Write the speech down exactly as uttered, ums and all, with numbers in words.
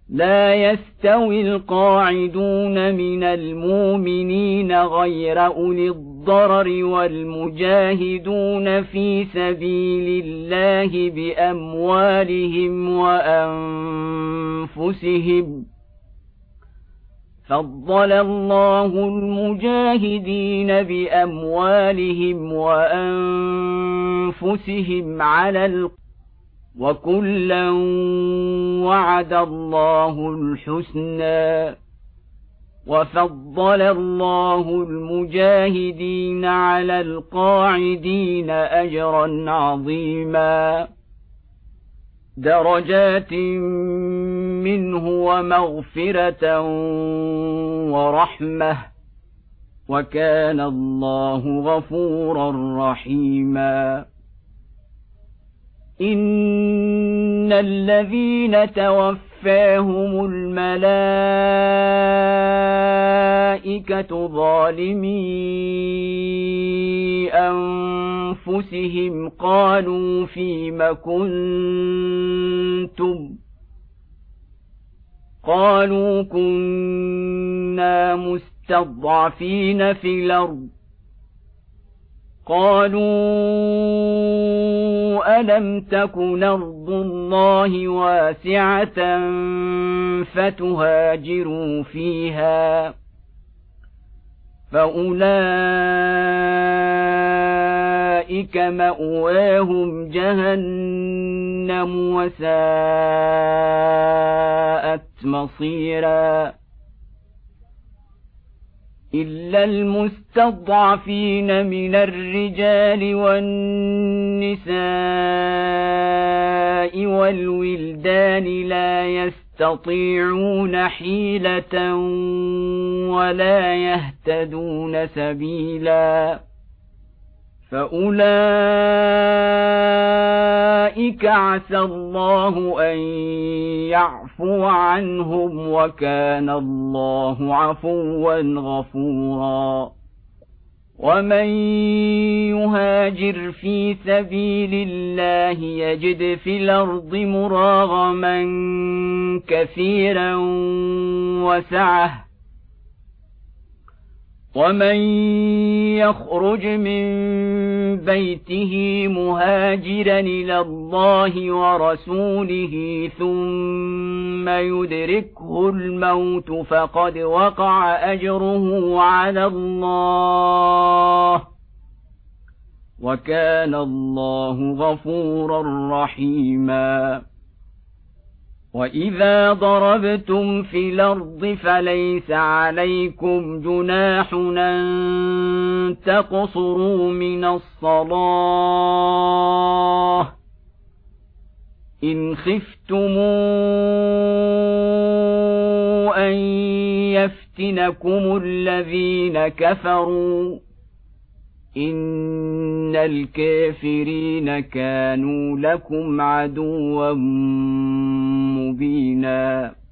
لا يستوي القاعدون من المؤمنين غير أولي الضرر والمجاهدون في سبيل الله بأموالهم وأنفسهم. فضل الله المجاهدين بأموالهم وأنفسهم على القتال، وكلا وعد الله الحسنى، وفضل الله المجاهدين على القاعدين أجرا عظيما، درجات منه ومغفرة ورحمة، وكان الله غفورا رحيما. إن الذين توفاهم الملائكة ظالمي أنفسهم قالوا فيم كنتم؟ قالوا كنا مستضعفين في الأرض. قالوا ألم تكن أرض الله واسعة فتهاجروا فيها، فأولئك مأواهم جهنم وساءت مصيرا. إلا المستضعفين من الرجال والنساء والولدان لا يستطيعون حيلة ولا يهتدون سبيلا، فأولئك عسى الله أن يعفو عنهم، وكان الله عفوا غفورا. ومن يهاجر في سبيل الله يجد في الأرض مراغما كثيرا وسعة، ومن يخرج من بيته مهاجرا إلى الله ورسوله ثم يدركه الموت فقد وقع أجره على الله، وكان الله غفورا رحيما. وإذا ضربتم في الأرض فليس عليكم جناح أن تقصروا من الصلاة إن خفتم أن يفتنكم الذين كفروا، إن الكافرين كانوا لكم عدوا مبينا.